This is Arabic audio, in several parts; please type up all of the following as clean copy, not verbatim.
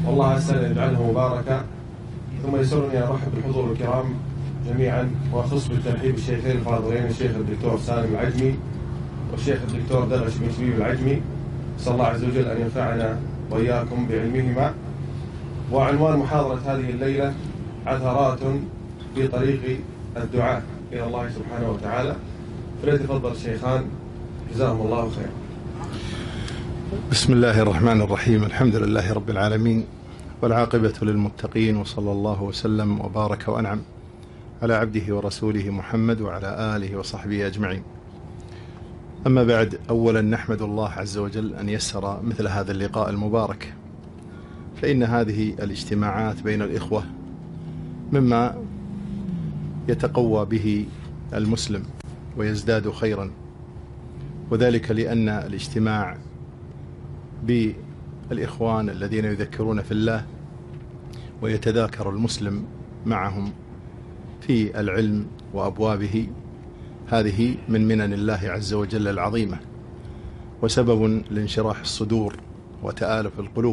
والله أسأل أن يجعله مباركا. ثم يسرني أن أرحب بالحضور الكرام جميعا، وأخص بالترحيب الشيخين الفاضلين الشيخ الدكتور سالم العجمي والشيخ الدكتور درش بن شبيب العجمي، أسأل الله عز وجل أن ينفعنا وإياكم بعلمهما. وعنوان محاضرة هذه الليلة عثرات في طريق الدعاء إلى الله سبحانه وتعالى. فليتفضل الشيخان جزاهم الله خيرا. بسم الله الرحمن الرحيم، الحمد لله رب العالمين، والعاقبة للمتقين، وصلى الله وسلم وبارك وأنعم على عبده ورسوله محمد وعلى آله وصحبه أجمعين. أما بعد، أولا نحمد الله عز وجل أن يسر مثل هذا اللقاء المبارك، فإن هذه الاجتماعات بين الإخوة مما يتقوى به المسلم ويزداد خيرا، وذلك لأن الاجتماع بالإخوان الذين يذكرون في الله ويتذاكر المسلم معهم في العلم وأبوابه، هذه من منن الله عز وجل العظيمة، وسبب لانشراح الصدور وتآلف القلوب.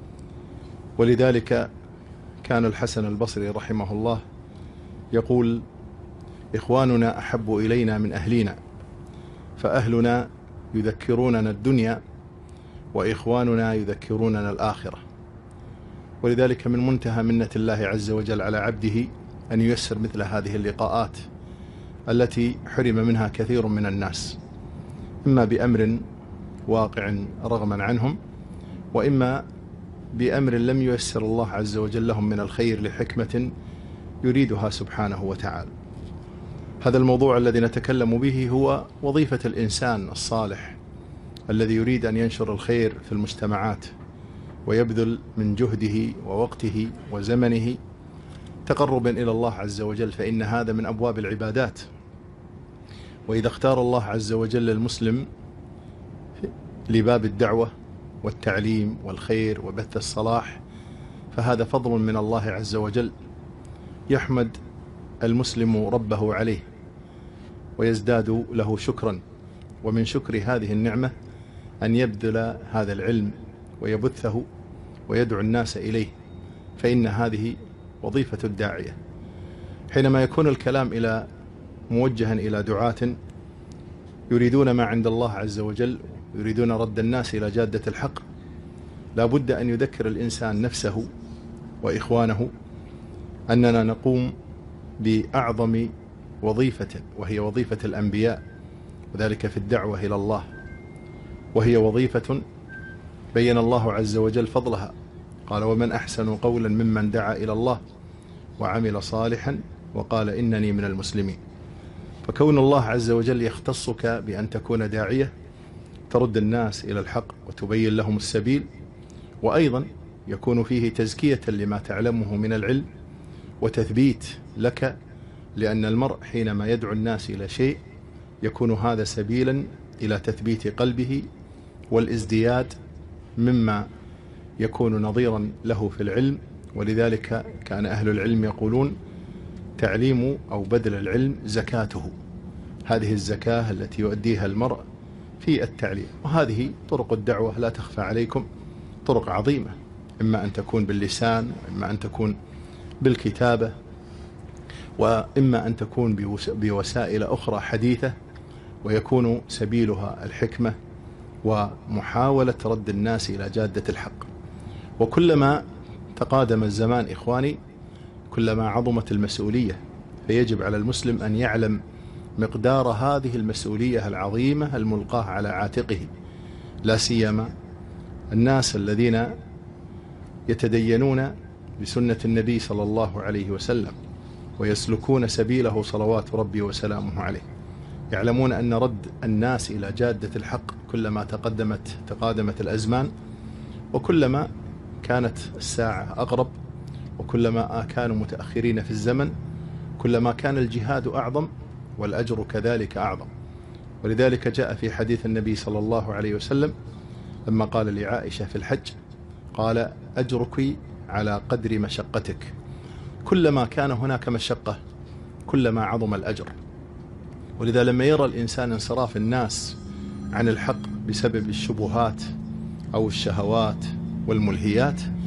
ولذلك كان الحسن البصري رحمه الله يقول: إخواننا أحب إلينا من أهلنا، فأهلنا يذكروننا الدنيا وإخواننا يذكروننا الآخرة. ولذلك من منتهى منة الله عز وجل على عبده أن ييسر مثل هذه اللقاءات التي حرم منها كثير من الناس، إما بأمر واقع رغما عنهم، وإما بأمر لم ييسر الله عز وجل لهم من الخير لحكمة يريدها سبحانه وتعالى. هذا الموضوع الذي نتكلم به هو وظيفة الإنسان الصالح الذي يريد أن ينشر الخير في المجتمعات ويبذل من جهده ووقته وزمنه تقربا إلى الله عز وجل، فإن هذا من أبواب العبادات. وإذا اختار الله عز وجل المسلم لباب الدعوة والتعليم والخير وبث الصلاح، فهذا فضل من الله عز وجل يحمد المسلم ربه عليه ويزداد له شكرا. ومن شكر هذه النعمة أن يبذل هذا العلم ويبثه ويدعو الناس إليه، فإن هذه وظيفة الداعية. حينما يكون الكلام موجها إلى دعاة يريدون ما عند الله عز وجل، يريدون رد الناس إلى جادة الحق، لا بد أن يذكر الإنسان نفسه وإخوانه أننا نقوم بأعظم وظيفة، وهي وظيفة الأنبياء، وذلك في الدعوة إلى الله، وهي وظيفة بين الله عز وجل فضلها. قال: ومن أحسن قولا ممن دعا إلى الله وعمل صالحا وقال إنني من المسلمين. فكون الله عز وجل يختصك بأن تكون داعية ترد الناس إلى الحق وتبين لهم السبيل، وأيضا يكون فيه تزكية لما تعلمه من العلم وتثبيت لك، لأن المرء حينما يدعو الناس إلى شيء يكون هذا سبيلا إلى تثبيت قلبه والازدياد مما يكون نظيرا له في العلم. ولذلك كان أهل العلم يقولون: تعليم أو بذل العلم زكاته. هذه الزكاة التي يؤديها المرء في التعليم. وهذه طرق الدعوة لا تخفى عليكم طرق عظيمة، إما أن تكون باللسان، وإما أن تكون بالكتابة، وإما أن تكون بوسائل أخرى حديثة، ويكون سبيلها الحكمة ومحاولة رد الناس إلى جادة الحق. وكلما تقادم الزمان إخواني كلما عظمت المسؤولية، فيجب على المسلم أن يعلم مقدار هذه المسؤولية العظيمة الملقاة على عاتقه، لا سيما الناس الذين يتدينون بسنة النبي صلى الله عليه وسلم ويسلكون سبيله صلوات ربي وسلامه عليه، يعلمون أن رد الناس إلى جادة الحق كلما تقادمت الأزمان، وكلما كانت الساعة أقرب، وكلما كانوا متأخرين في الزمن، كلما كان الجهاد أعظم والأجر كذلك أعظم. ولذلك جاء في حديث النبي صلى الله عليه وسلم لما قال لعائشة في الحج، قال: أجرك على قدر مشقتك. كلما كان هناك مشقة كلما عظم الأجر. ولذا لما يرى الإنسان انصراف الناس عن الحق بسبب الشبهات أو الشهوات والملهيات،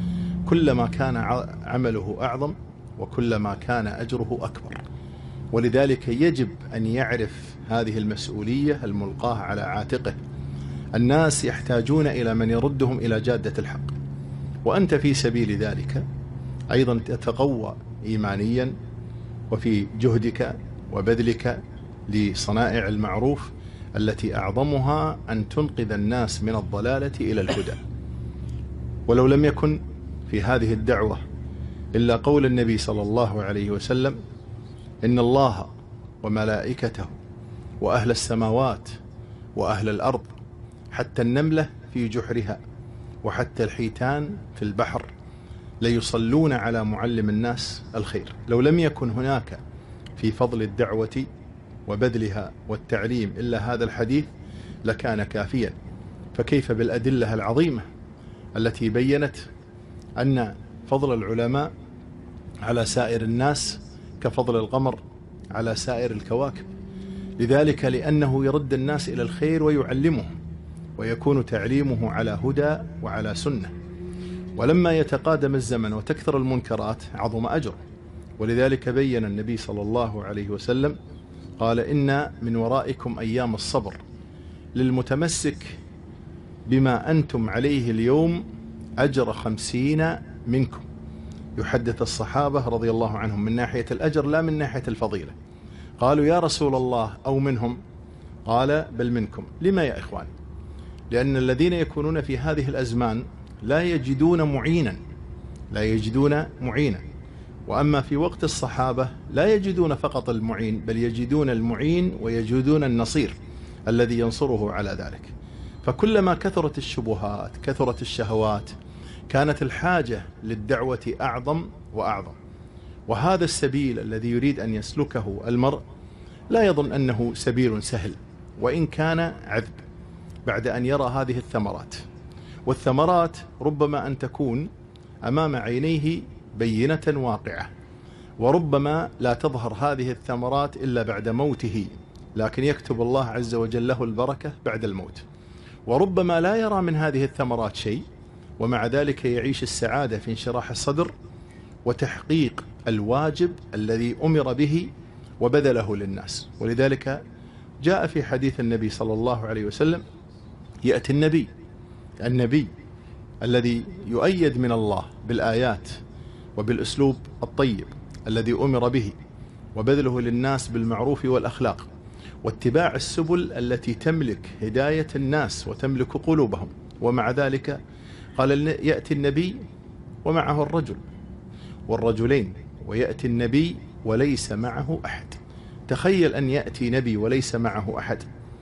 كلما كان عمله أعظم وكلما كان أجره أكبر. ولذلك يجب أن يعرف هذه المسؤولية الملقاة على عاتقه. الناس يحتاجون إلى من يردهم إلى جادة الحق، وأنت في سبيل ذلك أيضا تتقوى إيمانيا وفي جهدك وبذلك لصنائع المعروف التي أعظمها أن تنقذ الناس من الضلالة إلى الهدى. ولو لم يكن في هذه الدعوة إلا قول النبي صلى الله عليه وسلم: إن الله وملائكته وأهل السماوات وأهل الأرض حتى النملة في جحرها وحتى الحيتان في البحر ليصلون على معلم الناس الخير. لو لم يكن هناك في فضل الدعوة وبذلها والتعليم إلا هذا الحديث لكان كافيا، فكيف بالأدلة العظيمة التي بيّنت أن فضل العلماء على سائر الناس كفضل القمر على سائر الكواكب. لذلك لأنه يرد الناس إلى الخير ويعلمهم، ويكون تعليمه على هدى وعلى سنة. ولما يتقادم الزمن وتكثر المنكرات عظم أجره. ولذلك بيّن النبي صلى الله عليه وسلم قال: إن من ورائكم أيام الصبر للمتمسك بما أنتم عليه اليوم أجر 50 منكم. يحدث الصحابة رضي الله عنهم من ناحية الأجر لا من ناحية الفضيلة. قالوا: يا رسول الله أو منهم؟ قال: بل منكم. لما يا إخوان؟ لأن الذين يكونون في هذه الأزمان لا يجدون معينا، وأما في وقت الصحابة لا يجدون فقط المعين، بل يجدون المعين ويجدون النصير الذي ينصره على ذلك. فكلما كثرت الشبهات كثرت الشهوات كانت الحاجة للدعوة أعظم وأعظم. وهذا السبيل الذي يريد أن يسلكه المرء لا يظن أنه سبيل سهل، وإن كان عذب، بعد أن يرى هذه الثمرات. والثمرات ربما أن تكون أمام عينيه بينة واقعة، وربما لا تظهر هذه الثمرات إلا بعد موته، لكن يكتب الله عز وجل له البركة بعد الموت. وربما لا يرى من هذه الثمرات شيء، ومع ذلك يعيش السعادة في انشراح الصدر وتحقيق الواجب الذي أمر به وبذله للناس. ولذلك جاء في حديث النبي صلى الله عليه وسلم: يأتي النبي الذي يؤيد من الله بالآيات وبالأسلوب الطيب الذي أمر به، وبذله للناس بالمعروف والأخلاق، واتباع السبل التي تملك هداية الناس وتملك قلوبهم. ومع ذلك قال: يأتي النبي ومعه الرجل والرجلين، ويأتي النبي وليس معه أحد. تخيل أن يأتي نبي وليس معه أحد،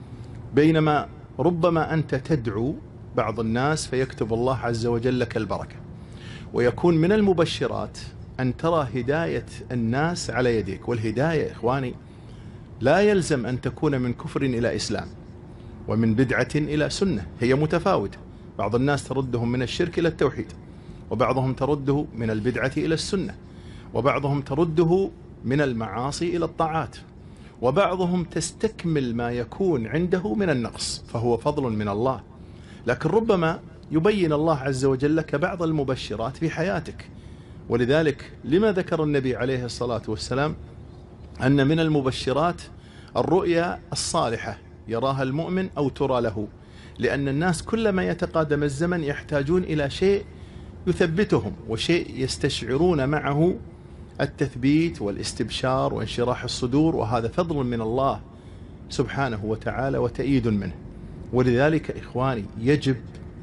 بينما ربما أنت تدعو بعض الناس فيكتب الله عز وجل لك البركة. ويكون من المبشرات أن ترى هداية الناس على يديك. والهداية إخواني لا يلزم أن تكون من كفر إلى إسلام ومن بدعة إلى سنة، هي متفاوتة. بعض الناس تردهم من الشرك إلى التوحيد، وبعضهم ترده من البدعة إلى السنة، وبعضهم ترده من المعاصي إلى الطاعات، وبعضهم تستكمل ما يكون عنده من النقص، فهو فضل من الله. لكن ربما يبين الله عز وجل لك بعض المبشرات في حياتك. ولذلك لما ذكر النبي عليه الصلاة والسلام أن من المبشرات الرؤيا الصالحة يراها المؤمن أو ترى له؟ لأن الناس كلما يتقادم الزمن يحتاجون إلى شيء يثبتهم، وشيء يستشعرون معه التثبيت والاستبشار وانشراح الصدور، وهذا فضل من الله سبحانه وتعالى وتأييد منه. ولذلك إخواني يجب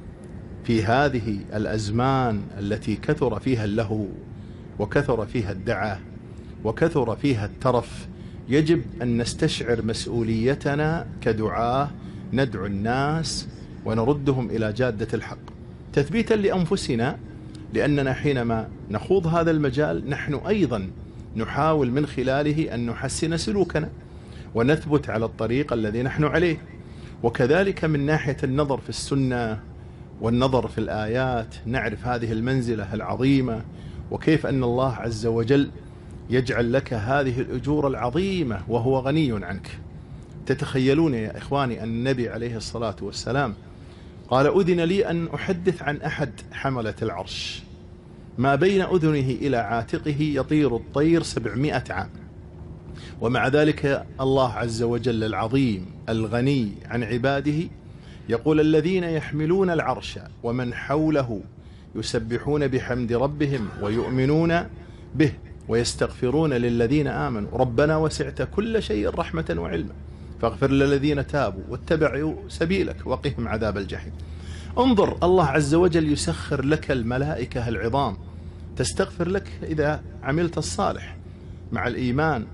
في هذه الأزمان التي كثر فيها اللهو وكثر فيها الدعاء وكثر فيها الترف، يجب أن نستشعر مسؤوليتنا كدعاة ندعو الناس ونردهم إلى جادة الحق تثبيتا لأنفسنا، لأننا حينما نخوض هذا المجال نحن أيضا نحاول من خلاله أن نحسن سلوكنا ونثبت على الطريق الذي نحن عليه. وكذلك من ناحية النظر في السنة والنظر في الآيات نعرف هذه المنزلة العظيمة، وكيف أن الله عز وجل يجعل لك هذه الأجور العظيمة وهو غني عنك. تتخيلون يا إخواني أن النبي عليه الصلاة والسلام قال: أذن لي أن أحدث عن أحد حملة العرش، ما بين أذنه إلى عاتقه يطير الطير 700 عام. ومع ذلك الله عز وجل العظيم الغني عن عباده يقول: الذين يحملون العرش ومن حوله يسبحون بحمد ربهم ويؤمنون به ويستغفرون للذين آمنوا ربنا وسعت كل شيء رحمة وعلما فاغفر للذين تابوا واتبعوا سبيلك وقهم عذاب الجحيم. انظر، الله عز وجل يسخر لك الملائكة العظام تستغفر لك إذا عملت الصالح مع الإيمان.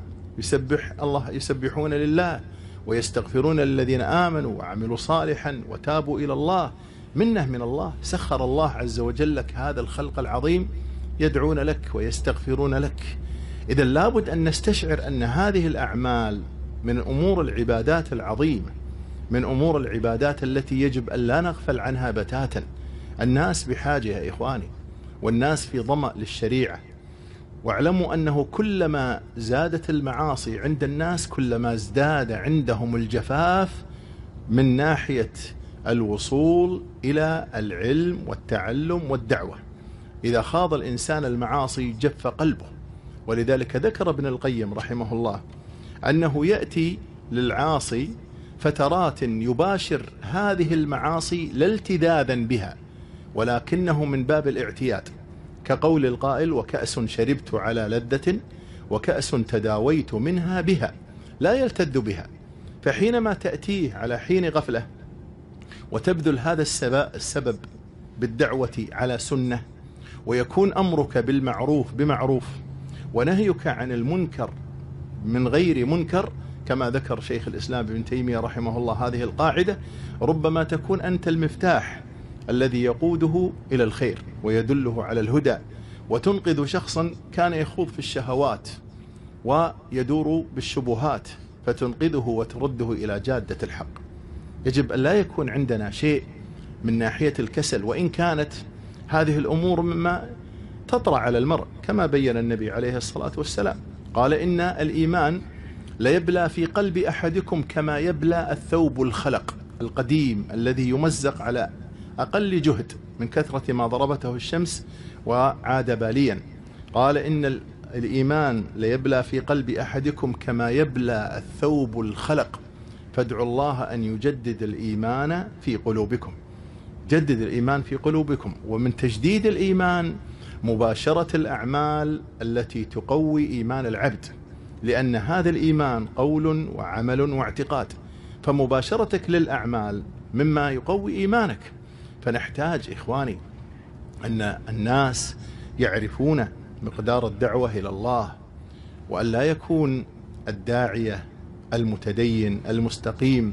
يسبحون لله ويستغفرون للذين آمنوا وعملوا صالحا وتابوا إلى الله. منه من الله، سخر الله عز وجل لك هذا الخلق العظيم يدعون لك ويستغفرون لك. إذا لابد أن نستشعر أن هذه الأعمال من أمور العبادات العظيمة، من أمور العبادات التي يجب أن لا نغفل عنها بتاتا. الناس بحاجة يا إخواني، والناس في ظمأ للشريعة. واعلموا أنه كلما زادت المعاصي عند الناس كلما ازداد عندهم الجفاف من ناحية الوصول إلى العلم والتعلم والدعوة. إذا خاض الإنسان المعاصي جف قلبه. ولذلك ذكر ابن القيم رحمه الله أنه يأتي للعاصي فترات يباشر هذه المعاصي لا التذاذا بها، ولكنه من باب الاعتياد، كقول القائل: وكأس شربت على لذة وكأس تداويت منها بها، لا يلتذ بها. فحينما تأتيه على حين غفلة وتبذل هذا السبب بالدعوة على سنة، ويكون أمرك بالمعروف بمعروف ونهيك عن المنكر من غير منكر، كما ذكر شيخ الإسلام ابن تيمية رحمه الله هذه القاعدة، ربما تكون أنت المفتاح الذي يقوده إلى الخير ويدله على الهدى، وتنقذ شخصا كان يخوض في الشهوات ويدور بالشبهات، فتنقذه وترده إلى جادة الحق. يجب أن لا يكون عندنا شيء من ناحية الكسل، وإن كانت هذه الأمور مما تطرأ على المرء، كما بين النبي عليه الصلاة والسلام قال: إن الإيمان ليبلى في قلب أحدكم كما يبلى الثوب الخلق القديم الذي يمزق على أقل جهد من كثرة ما ضربته الشمس وعاد باليا. قال: إن الإيمان ليبلى في قلب أحدكم كما يبلى الثوب الخلق فادعوا الله أن يجدد الإيمان في قلوبكم. جدد الإيمان في قلوبكم. ومن تجديد الإيمان مباشرة الأعمال التي تقوي إيمان العبد، لأن هذا الإيمان قول وعمل واعتقاد، فمباشرتك للأعمال مما يقوي إيمانك. فنحتاج إخواني أن الناس يعرفون مقدار الدعوة إلى الله، وأن لا يكون الداعية المتدين المستقيم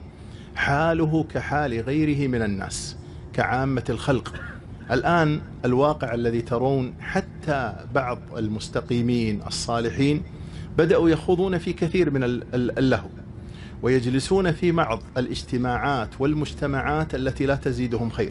حاله كحال غيره من الناس كعامة الخلق. الآن الواقع الذي ترون حتى بعض المستقيمين الصالحين بدأوا يخوضون في كثير من اللهو، ويجلسون في بعض الاجتماعات والمجتمعات التي لا تزيدهم خير.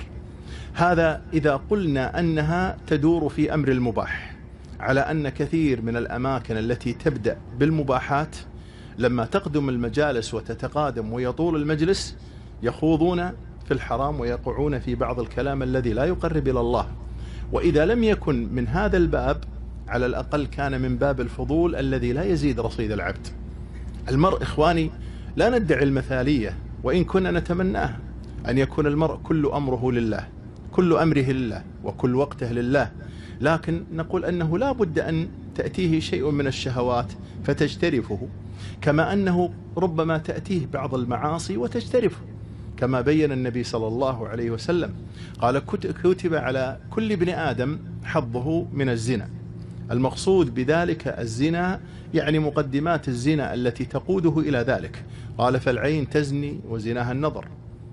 هذا إذا قلنا أنها تدور في أمر المباح، على أن كثير من الأماكن التي تبدأ بالمباحات لما تقدم المجالس وتتقادم ويطول المجلس يخوضون في الحرام ويقعون في بعض الكلام الذي لا يقرب إلى الله. وإذا لم يكن من هذا الباب على الأقل كان من باب الفضول الذي لا يزيد رصيد العبد. المرء إخواني لا ندعي المثالية، وإن كنا نتمناه أن يكون المرء كل أمره لله، كل أمره لله، وكل وقته لله، لكن نقول أنه لا بد أن تأتيه شيء من الشهوات فتجترفه، كما أنه ربما تأتيه بعض المعاصي وتجترفه، كما بين النبي صلى الله عليه وسلم قال: كتب على كل ابن آدم حظه من الزنا. المقصود بذلك الزنا يعني مقدمات الزنا التي تقوده إلى ذلك. قال: فالعين تزني وزناها النظر،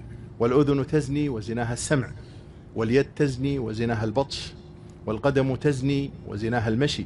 والأذن تزني وزناها السمع، واليد تزني وزناها البطش، والقدم تزني وزناها المشي،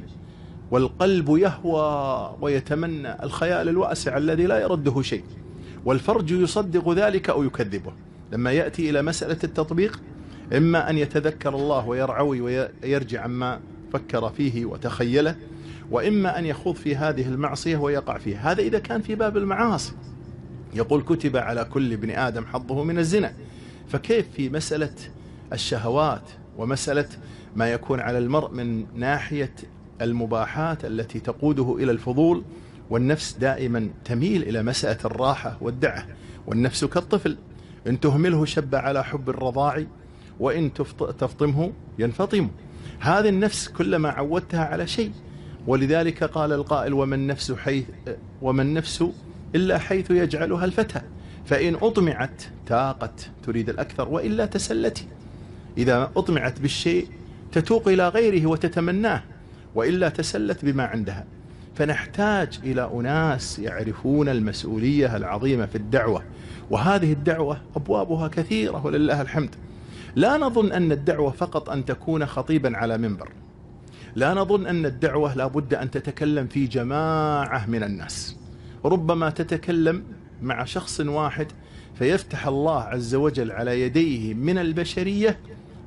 والقلب يهوى ويتمنى الخيال الواسع الذي لا يرده شيء، والفرج يصدق ذلك أو يكذبه. لما يأتي إلى مسألة التطبيق إما أن يتذكر الله ويرعوي ويرجع عما فكر فيه وتخيله، وإما أن يخوض في هذه المعصية ويقع فيها. هذا إذا كان في باب المعاصي. يقول: كتب على كل ابن آدم حظه من الزنا. فكيف في مسألة الشهوات ومسألة ما يكون على المرء من ناحية المباحات التي تقوده إلى الفضول، والنفس دائما تميل إلى مسألة الراحة والدعة، والنفس كالطفل إن تهمله شب على حب الرضاع وإن تفطمه ينفطم. هذه النفس كلما عودتها على شيء، ولذلك قال القائل: وما النفس إلا حيث يجعلها الفتى، فإن أطمعت تاقت تريد الأكثر وإلا تسلت. إذا أطمعت بالشيء تتوق إلى غيره وتتمناه، وإلا تسلت بما عندها. فنحتاج إلى أناس يعرفون المسؤولية العظيمة في الدعوة، وهذه الدعوة أبوابها كثيرة ولله الحمد. لا نظن أن الدعوة فقط أن تكون خطيبا على منبر، لا نظن أن الدعوة لا بد أن تتكلم في جماعة من الناس. ربما تتكلم مع شخص واحد فيفتح الله عز وجل على يديه من البشرية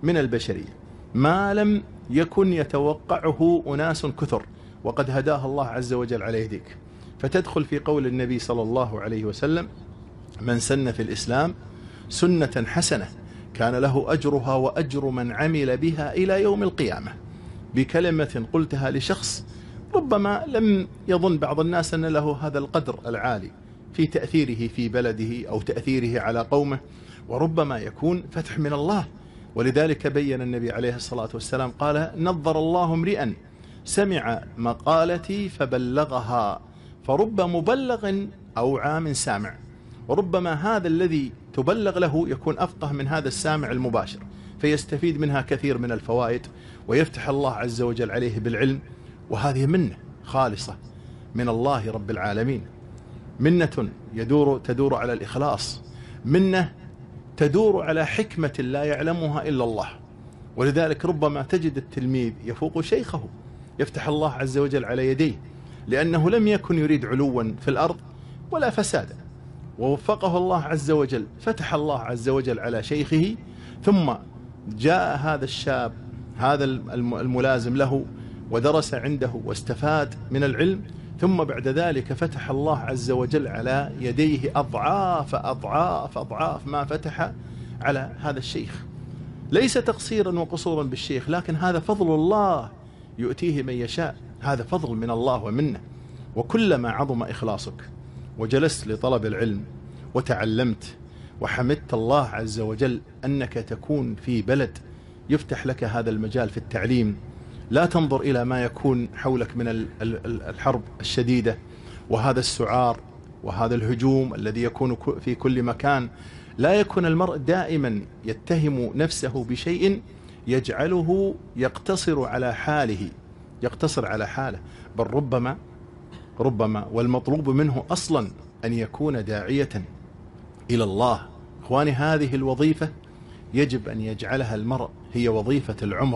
ما لم يكن يتوقعه أناس كثر، وقد هداها الله عز وجل على يديك. فتدخل في قول النبي صلى الله عليه وسلم: من سن في الإسلام سنة حسنة كان له أجرها وأجر من عمل بها إلى يوم القيامة. بكلمة قلتها لشخص ربما لم يظن بعض الناس أن له هذا القدر العالي في تأثيره في بلده أو تأثيره على قومه، وربما يكون فتح من الله. ولذلك بين النبي عليه الصلاة والسلام قال: نظر الله امرئا سمع مقالتي فبلغها، فرب مبلغ أوعى من سامع. وربما هذا الذي تبلغ له يكون أفقه من هذا السامع المباشر، فيستفيد منها كثير من الفوائد، ويفتح الله عز وجل عليه بالعلم. وهذه منة خالصة من الله رب العالمين، منة تدور على الإخلاص، منة تدور على حكمة لا يعلمها إلا الله. ولذلك ربما تجد التلميذ يفوق شيخه، يفتح الله عز وجل على يديه، لأنه لم يكن يريد علوا في الأرض ولا فسادا، ووفقه الله عز وجل، فتح الله عز وجل على شيخه، ثم جاء هذا الشاب هذا الملازم له ودرس عنده واستفاد من العلم، ثم بعد ذلك فتح الله عز وجل على يديه أضعاف أضعاف أضعاف ما فتح على هذا الشيخ. ليس تقصيرا وقصورا بالشيخ، لكن هذا فضل الله يؤتيه من يشاء، هذا فضل من الله ومنه. وكلما عظم إخلاصك وجلست لطلب العلم وتعلمت وحمدت الله عز وجل أنك تكون في بلد يفتح لك هذا المجال في التعليم، لا تنظر إلى ما يكون حولك من الحرب الشديدة وهذا السعار وهذا الهجوم الذي يكون في كل مكان. لا يكون المرء دائما يتهم نفسه بشيء يجعله يقتصر على حاله، بل ربما والمطلوب منه أصلا أن يكون داعية إلى الله. إخواني، هذه الوظيفة يجب أن يجعلها المرء هي وظيفة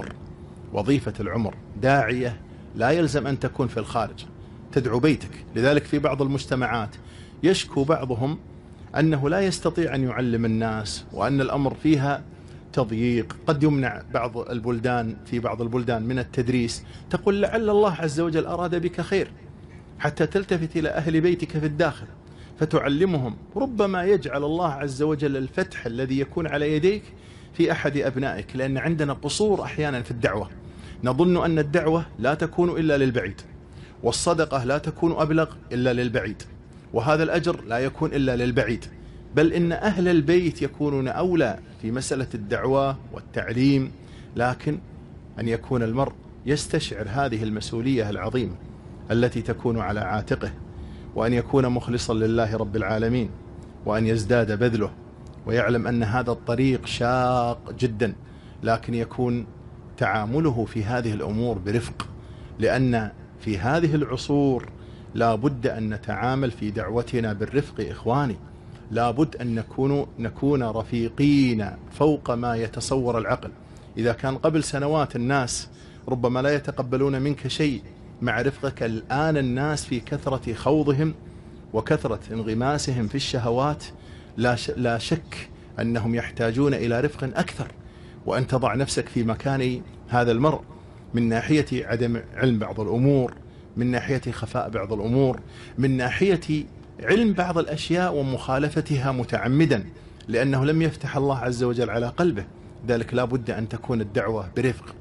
العمر. داعية لا يلزم أن تكون في الخارج، تدعو بيتك. لذلك في بعض المجتمعات يشكو بعضهم أنه لا يستطيع أن يعلم الناس، وأن الأمر فيها تضييق، قد يمنع في بعض البلدان من التدريس. تقول لعل الله عز وجل أراد بك خير، حتى تلتفت إلى أهل بيتك في الداخل فتعلمهم. ربما يجعل الله عز وجل الفتح الذي يكون على يديك في أحد أبنائك، لأن عندنا قصور أحيانا في الدعوة. نظن أن الدعوة لا تكون إلا للبعيد، والصدقة لا تكون أبلغ إلا للبعيد، وهذا الأجر لا يكون إلا للبعيد، بل إن أهل البيت يكونون أولى في مسألة الدعوة والتعليم. لكن أن يكون المرء يستشعر هذه المسؤولية العظيمة التي تكون على عاتقه، وأن يكون مخلصا لله رب العالمين، وأن يزداد بذله، ويعلم أن هذا الطريق شاق جدا، لكن يكون تعامله في هذه الأمور برفق، لأن في هذه العصور لا بد أن نتعامل في دعوتنا بالرفق. إخواني، لا بد أن نكون رفيقين فوق ما يتصور العقل. إذا كان قبل سنوات الناس ربما لا يتقبلون منك شيء، مع رفقك الآن الناس في كثرة خوضهم وكثرة انغماسهم في الشهوات لا شك أنهم يحتاجون إلى رفق أكثر، وأن تضع نفسك في مكان هذا المرء من ناحية عدم علم بعض الأمور، من ناحية خفاء بعض الأمور، من ناحية علم بعض الأشياء ومخالفتها متعمدا، لأنه لم يفتح الله عز وجل على قلبه. ذلك لا بد أن تكون الدعوة برفق،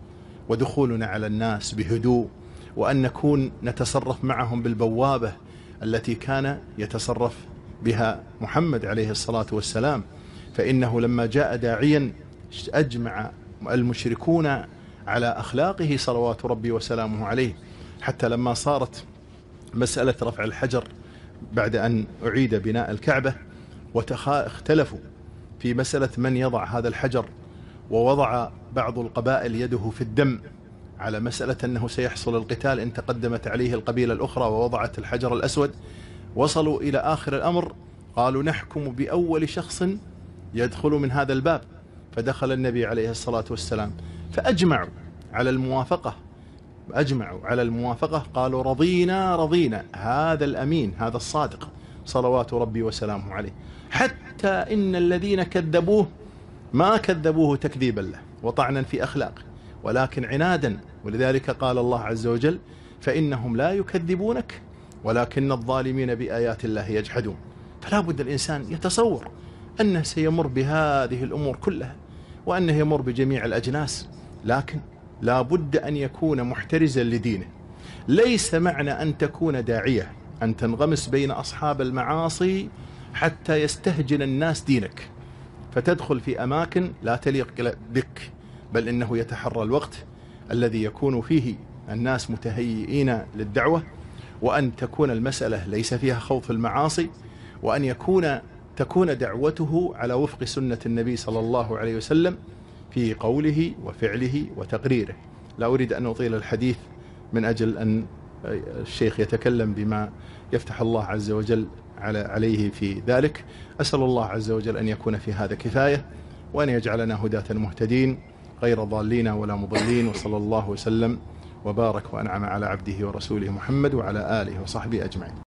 ودخولنا على الناس بهدوء، وأن نكون نتصرف معهم بالبوابة التي كان يتصرف بها محمد عليه الصلاة والسلام. فإنه لما جاء داعيا أجمع المشركون على أخلاقه صلوات ربي وسلامه عليه، حتى لما صارت مسألة رفع الحجر بعد أن أعيد بناء الكعبة اختلفوا في مسألة من يضع هذا الحجر، ووضع بعض القبائل يده في الدم على مسألة أنه سيحصل القتال إن تقدمت عليه القبيلة الأخرى ووضعت الحجر الأسود. وصلوا إلى آخر الأمر قالوا نحكم بأول شخص يدخل من هذا الباب، فدخل النبي عليه الصلاة والسلام، فأجمعوا على الموافقة، قالوا رضينا هذا الأمين هذا الصادق صلوات ربي وسلامه عليه. حتى إن الذين كذبوه ما كذبوه تكذيبا له وطعنا في أخلاقه، ولكن عنادا. ولذلك قال الله عز وجل فإنهم لا يكذبونك ولكن الظالمين بآيات الله يجحدون. فلا بد الإنسان يتصور أنه سيمر بهذه الأمور كلها، وأنه يمر بجميع الأجناس، لكن لا بد أن يكون محترزا لدينه. ليس معنى أن تكون داعية أن تنغمس بين أصحاب المعاصي حتى يستهجن الناس دينك فتدخل في أماكن لا تليق بك، بل إنه يتحرى الوقت الذي يكون فيه الناس متهيئين للدعوة، وأن تكون المسألة ليس فيها خوف المعاصي، وأن تكون دعوته على وفق سنة النبي صلى الله عليه وسلم في قوله وفعله وتقريره. لا أريد أن أطيل الحديث من أجل أن الشيخ يتكلم بما يفتح الله عز وجل عليه في ذلك. أسأل الله عز وجل أن يكون في هذا كفاية، وأن يجعلنا هداة مهتدين غير ضالين ولا مضلين، وصلى الله وسلم وبارك وأنعم على عبده ورسوله محمد وعلى آله وصحبه أجمعين.